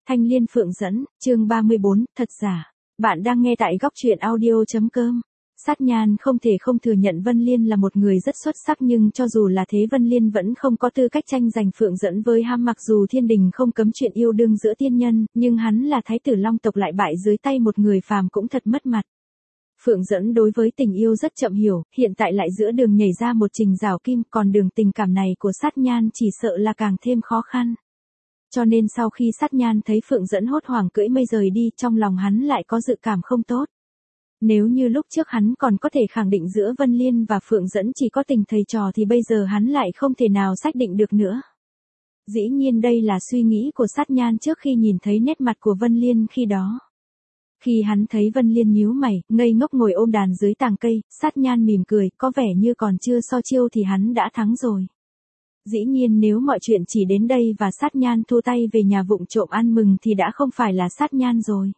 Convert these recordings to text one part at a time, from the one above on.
Thanh Liên Phượng Dẫn, chương 34, thật giả. Bạn đang nghe tại góc truyện audio.com. Sát Nhan không thể không thừa nhận Vân Liên là một người rất xuất sắc, nhưng cho dù là thế Vân Liên vẫn không có tư cách tranh giành Phượng Dẫn với ham. Mặc dù thiên đình không cấm chuyện yêu đương giữa tiên nhân, nhưng hắn là thái tử Long tộc lại bại dưới tay một người phàm cũng thật mất mặt. Phượng Dẫn đối với tình yêu rất chậm hiểu, hiện tại lại giữa đường nhảy ra một trình rào kim, còn đường tình cảm này của Sát Nhan chỉ sợ là càng thêm khó khăn. Cho nên sau khi Sát Nhan thấy Phượng Dẫn hốt hoảng cưỡi mây rời đi, trong lòng hắn lại có dự cảm không tốt. Nếu như lúc trước hắn còn có thể khẳng định giữa Vân Liên và Phượng Dẫn chỉ có tình thầy trò thì bây giờ hắn lại không thể nào xác định được nữa. Dĩ nhiên đây là suy nghĩ của Sát Nhan trước khi nhìn thấy nét mặt của Vân Liên khi đó. Khi hắn thấy Vân Liên nhíu mày, ngây ngốc ngồi ôm đàn dưới tàng cây, Sát Nhan mỉm cười, có vẻ như còn chưa so chiêu thì hắn đã thắng rồi. Dĩ nhiên nếu mọi chuyện chỉ đến đây và Sát Nhan thu tay về nhà vụng trộm ăn mừng thì đã không phải là Sát Nhan rồi.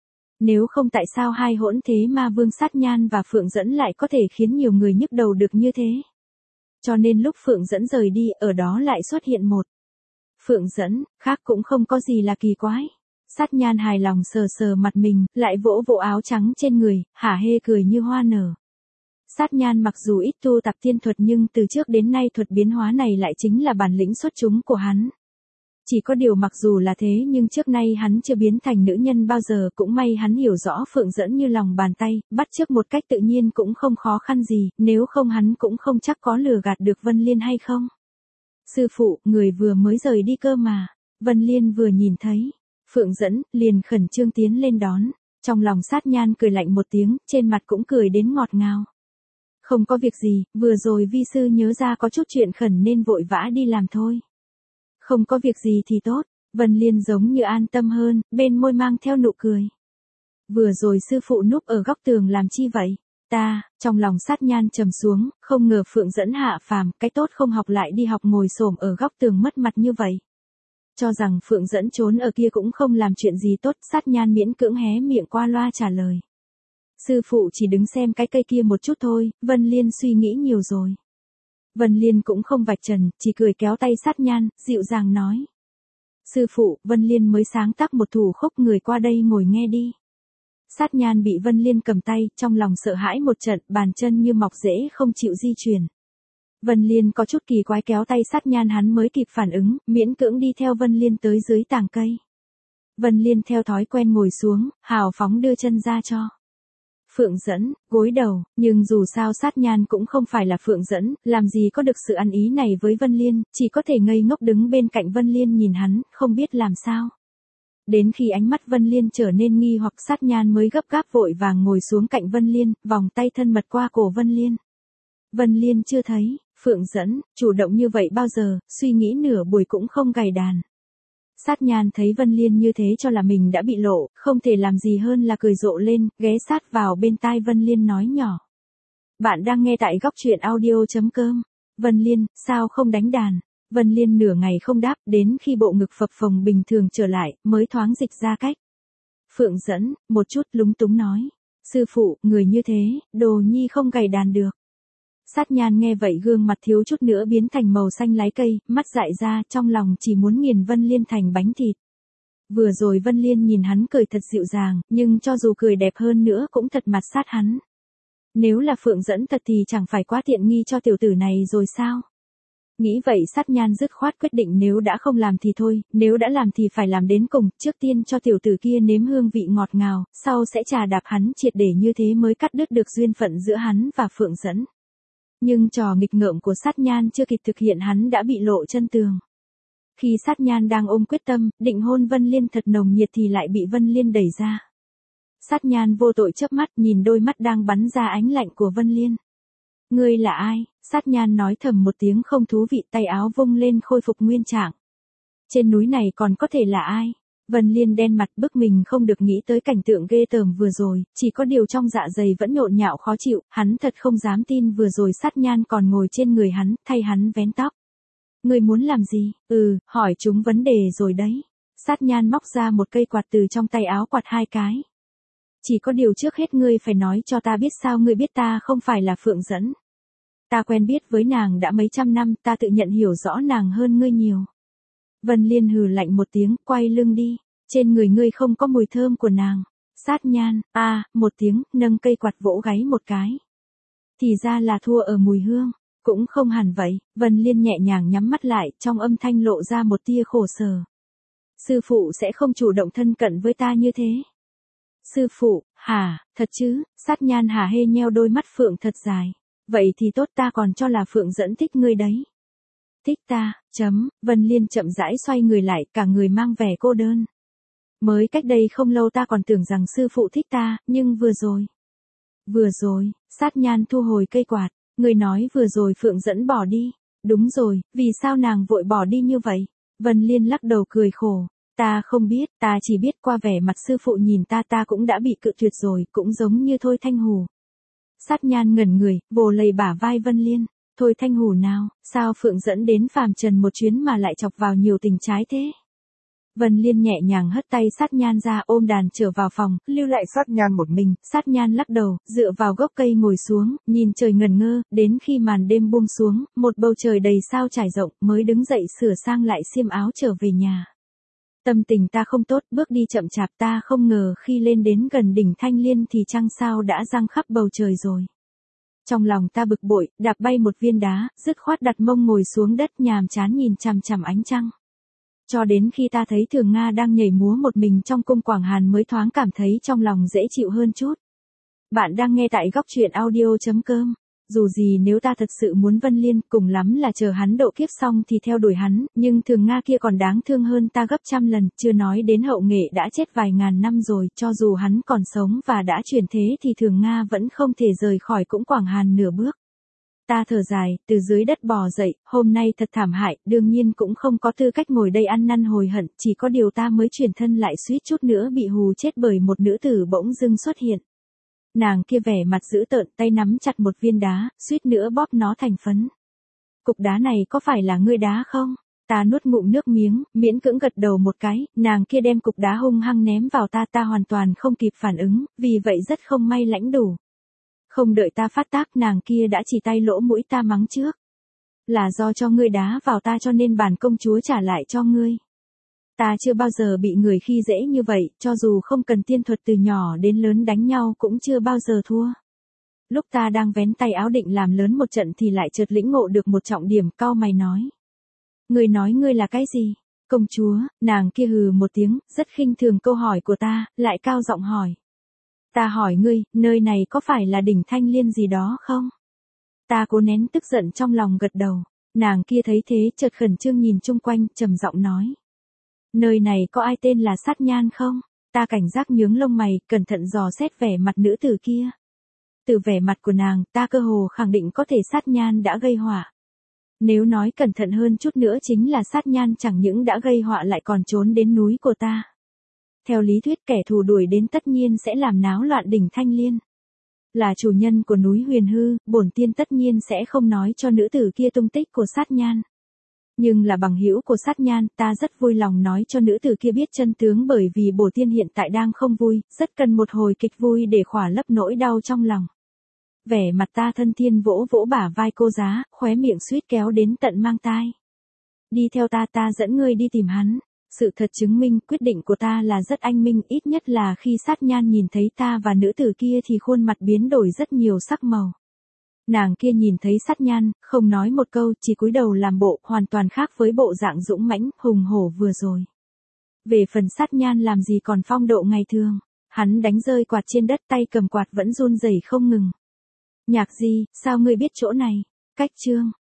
Nếu không tại sao hai hỗn thế ma vương Sát Nhan và Phượng Dẫn lại có thể khiến nhiều người nhức đầu được như thế. Cho nên lúc Phượng Dẫn rời đi, ở đó lại xuất hiện một Phượng Dẫn, khác cũng không có gì là kỳ quái. Sát Nhan hài lòng sờ sờ mặt mình, lại vỗ vỗ áo trắng trên người, hả hê cười như hoa nở. Sát Nhan mặc dù ít tu tập tiên thuật nhưng từ trước đến nay thuật biến hóa này lại chính là bản lĩnh xuất chúng của hắn. Chỉ có điều mặc dù là thế nhưng trước nay hắn chưa biến thành nữ nhân bao giờ, cũng may hắn hiểu rõ Phượng Dẫn như lòng bàn tay, bắt chước một cách tự nhiên cũng không khó khăn gì, nếu không hắn cũng không chắc có lừa gạt được Vân Liên hay không. Sư phụ, người vừa mới rời đi cơ mà. Vân Liên vừa nhìn thấy Phượng Dẫn, liền khẩn trương tiến lên đón. Trong lòng Sát Nhan cười lạnh một tiếng, trên mặt cũng cười đến ngọt ngào. Không có việc gì, vừa rồi vi sư nhớ ra có chút chuyện khẩn nên vội vã đi làm thôi. Không có việc gì thì tốt, Vân Liên giống như an tâm hơn, bên môi mang theo nụ cười. Vừa rồi sư phụ núp ở góc tường làm chi vậy? Trong lòng Sát Nhan trầm xuống, không ngờ Phượng Dẫn hạ phàm, cái tốt không học lại đi học ngồi xổm ở góc tường mất mặt như vậy. Cho rằng Phượng Dẫn trốn ở kia cũng không làm chuyện gì tốt, Sát Nhan miễn cưỡng hé miệng qua loa trả lời. Sư phụ chỉ đứng xem cái cây kia một chút thôi. Vân Liên suy nghĩ nhiều rồi. Vân Liên cũng không vạch trần, chỉ cười kéo tay Sát Nhan, dịu dàng nói. Sư phụ, Vân Liên mới sáng tác một thủ khúc, người qua đây ngồi nghe đi. Sát Nhan bị Vân Liên cầm tay, trong lòng sợ hãi một trận, bàn chân như mọc rễ không chịu di chuyển. Vân Liên có chút kỳ quái kéo tay Sát Nhan, hắn mới kịp phản ứng, miễn cưỡng đi theo Vân Liên tới dưới tàng cây. Vân Liên theo thói quen ngồi xuống, hào phóng đưa chân ra cho Phượng Dẫn, gối đầu, nhưng dù sao Sát Nhan cũng không phải là Phượng Dẫn, làm gì có được sự ăn ý này với Vân Liên, chỉ có thể ngây ngốc đứng bên cạnh Vân Liên nhìn hắn, không biết làm sao. Đến khi ánh mắt Vân Liên trở nên nghi hoặc, Sát Nhan mới gấp gáp vội vàng ngồi xuống cạnh Vân Liên, vòng tay thân mật qua cổ Vân Liên. Vân Liên chưa thấy Phượng Dẫn chủ động như vậy bao giờ, suy nghĩ nửa buổi cũng không gảy đàn. Sát Nhan thấy Vân Liên như thế cho là mình đã bị lộ, không thể làm gì hơn là cười rộ lên, ghé sát vào bên tai Vân Liên nói nhỏ. Bạn đang nghe tại góc truyện audio.com. Vân Liên, sao không đánh đàn? Vân Liên nửa ngày không đáp, đến khi bộ ngực phập phồng bình thường trở lại, mới thoáng dịch ra cách. Phượng Dẫn, một chút lúng túng nói. Sư phụ, người như thế, đồ nhi không gảy đàn được. Sát Nhan nghe vậy gương mặt thiếu chút nữa biến thành màu xanh lái cây, mắt dại ra, trong lòng chỉ muốn nghiền Vân Liên thành bánh thịt. Vừa rồi Vân Liên nhìn hắn cười thật dịu dàng, nhưng cho dù cười đẹp hơn nữa cũng thật mặt sát hắn. Nếu là Phượng Dẫn thật thì chẳng phải quá tiện nghi cho tiểu tử này rồi sao? Nghĩ vậy Sát Nhan dứt khoát quyết định nếu đã không làm thì thôi, nếu đã làm thì phải làm đến cùng, trước tiên cho tiểu tử kia nếm hương vị ngọt ngào, sau sẽ trà đạp hắn triệt để, như thế mới cắt đứt được duyên phận giữa hắn và Phượng Dẫn. Nhưng trò nghịch ngợm của Sát Nhan chưa kịp thực hiện hắn đã bị lộ chân tường. Khi Sát Nhan đang ôm quyết tâm, định hôn Vân Liên thật nồng nhiệt thì lại bị Vân Liên đẩy ra. Sát Nhan vô tội chớp mắt nhìn đôi mắt đang bắn ra ánh lạnh của Vân Liên. Ngươi là ai? Sát Nhan nói thầm một tiếng không thú vị, tay áo vung lên khôi phục nguyên trạng. Trên núi này còn có thể là ai? Vân Liên đen mặt bức mình không được nghĩ tới cảnh tượng ghê tởm vừa rồi, chỉ có điều trong dạ dày vẫn nhộn nhạo khó chịu, hắn thật không dám tin vừa rồi Sát Nhan còn ngồi trên người hắn, thay hắn vén tóc. Ngươi muốn làm gì? Hỏi chúng vấn đề rồi đấy. Sát Nhan móc ra một cây quạt từ trong tay áo quạt hai cái. Chỉ có điều trước hết ngươi phải nói cho ta biết sao ngươi biết ta không phải là Phượng Dẫn. Ta quen biết với nàng đã mấy trăm năm, ta tự nhận hiểu rõ nàng hơn ngươi nhiều. Vân Liên hừ lạnh một tiếng, quay lưng đi. Trên người ngươi không có mùi thơm của nàng. Sát Nhan, một tiếng, nâng cây quạt vỗ gáy một cái. Thì ra là thua ở mùi hương. Cũng không hẳn vậy, Vân Liên nhẹ nhàng nhắm mắt lại, trong âm thanh lộ ra một tia khổ sở. Sư phụ sẽ không chủ động thân cận với ta như thế. Sư phụ, hả, thật chứ? Sát Nhan hả hê nheo đôi mắt phượng thật dài. Vậy thì tốt, ta còn cho là phượng dẫn thích ngươi đấy. Thích ta, Vân Liên chậm rãi xoay người lại, cả người mang vẻ cô đơn. Mới cách đây không lâu ta còn tưởng rằng sư phụ thích ta, nhưng vừa rồi, Sát Nhan thu hồi cây quạt. Người nói vừa rồi Phượng dẫn bỏ đi. Đúng rồi, vì sao nàng vội bỏ đi như vậy? Vân Liên lắc đầu cười khổ. Ta không biết, ta chỉ biết qua vẻ mặt sư phụ nhìn ta cũng đã bị cự tuyệt rồi, cũng giống như Thôi Thanh Hù. Sát Nhan ngẩn người, vồ lấy bả vai Vân Liên. Thôi Thanh Hù nào, sao Phượng dẫn đến phàm trần một chuyến mà lại chọc vào nhiều tình trái thế? Vân Liên nhẹ nhàng hất tay Sát Nhan ra, ôm đàn trở vào phòng, lưu lại Sát Nhan một mình. Sát Nhan lắc đầu, dựa vào gốc cây ngồi xuống, nhìn trời ngẩn ngơ, đến khi màn đêm buông xuống, một bầu trời đầy sao trải rộng, mới đứng dậy sửa sang lại xiêm áo trở về nhà. Tâm tình ta không tốt, bước đi chậm chạp, ta không ngờ khi lên đến gần đỉnh Thanh Liên thì trăng sao đã giăng khắp bầu trời rồi. Trong lòng ta bực bội, đạp bay một viên đá, dứt khoát đặt mông ngồi xuống đất nhàm chán nhìn chằm chằm ánh trăng. Cho đến khi ta thấy Thường Nga đang nhảy múa một mình trong cung Quảng Hàn mới thoáng cảm thấy trong lòng dễ chịu hơn chút. Bạn đang nghe tại góc truyện audio.com. Dù gì nếu ta thật sự muốn Vân Liên, cùng lắm là chờ hắn độ kiếp xong thì theo đuổi hắn, nhưng Thường Nga kia còn đáng thương hơn ta gấp trăm lần, chưa nói đến Hậu Nghệ đã chết vài ngàn năm rồi, cho dù hắn còn sống và đã chuyển thế thì Thường Nga vẫn không thể rời khỏi cung Quảng Hàn nửa bước. Ta thở dài, từ dưới đất bò dậy, hôm nay thật thảm hại, đương nhiên cũng không có tư cách ngồi đây ăn năn hồi hận, chỉ có điều ta mới chuyển thân lại suýt chút nữa bị hù chết bởi một nữ tử bỗng dưng xuất hiện. Nàng kia vẻ mặt dữ tợn, tay nắm chặt một viên đá, suýt nữa bóp nó thành phấn. Cục đá này có phải là ngươi đá không? Ta nuốt ngụm nước miếng, miễn cưỡng gật đầu một cái, nàng kia đem cục đá hung hăng ném vào ta hoàn toàn không kịp phản ứng, vì vậy rất không may lãnh đủ. Không đợi ta phát tác, nàng kia đã chỉ tay lỗ mũi ta mắng trước. Là do cho ngươi đá vào ta cho nên bản công chúa trả lại cho ngươi. Ta chưa bao giờ bị người khi dễ như vậy, cho dù không cần tiên thuật từ nhỏ đến lớn đánh nhau cũng chưa bao giờ thua. Lúc ta đang vén tay áo định làm lớn một trận thì lại chợt lĩnh ngộ được một trọng điểm, cau mày nói. Ngươi nói ngươi là cái gì? Công chúa, nàng kia hừ một tiếng, rất khinh thường câu hỏi của ta, lại cao giọng hỏi. Ta hỏi ngươi, nơi này có phải là đỉnh Thanh Liên gì đó không? Ta cố nén tức giận trong lòng gật đầu. Nàng kia thấy thế chợt khẩn trương nhìn chung quanh, trầm giọng nói. Nơi này có ai tên là Sát Nhan không? Ta cảnh giác nhướng lông mày, cẩn thận dò xét vẻ mặt nữ tử kia. Từ vẻ mặt của nàng, ta cơ hồ khẳng định có thể Sát Nhan đã gây họa. Nếu nói cẩn thận hơn chút nữa chính là Sát Nhan chẳng những đã gây họa lại còn trốn đến núi của ta. Theo lý thuyết kẻ thù đuổi đến tất nhiên sẽ làm náo loạn đỉnh Thanh Liên. Là chủ nhân của núi Huyền Hư, bổn tiên tất nhiên sẽ không nói cho nữ tử kia tung tích của Sát Nhan. Nhưng là bằng hữu của Sát Nhan, ta rất vui lòng nói cho nữ tử kia biết chân tướng bởi vì bổn tiên hiện tại đang không vui, rất cần một hồi kịch vui để khỏa lấp nỗi đau trong lòng. Vẻ mặt ta thân thiên vỗ vỗ bả vai cô giá, khóe miệng suýt kéo đến tận mang tai. Đi theo ta dẫn ngươi đi tìm hắn. Sự thật chứng minh quyết định của ta là rất anh minh, ít nhất là khi Sát Nhan nhìn thấy ta và nữ tử kia thì khuôn mặt biến đổi rất nhiều sắc màu. Nàng kia nhìn thấy Sát Nhan, không nói một câu, chỉ cúi đầu làm bộ, hoàn toàn khác với bộ dạng dũng mãnh, hùng hổ vừa rồi. Về phần Sát Nhan làm gì còn phong độ ngày thường, hắn đánh rơi quạt trên đất, tay cầm quạt vẫn run rẩy không ngừng. Nhạc Di, sao ngươi biết chỗ này? Cách chương.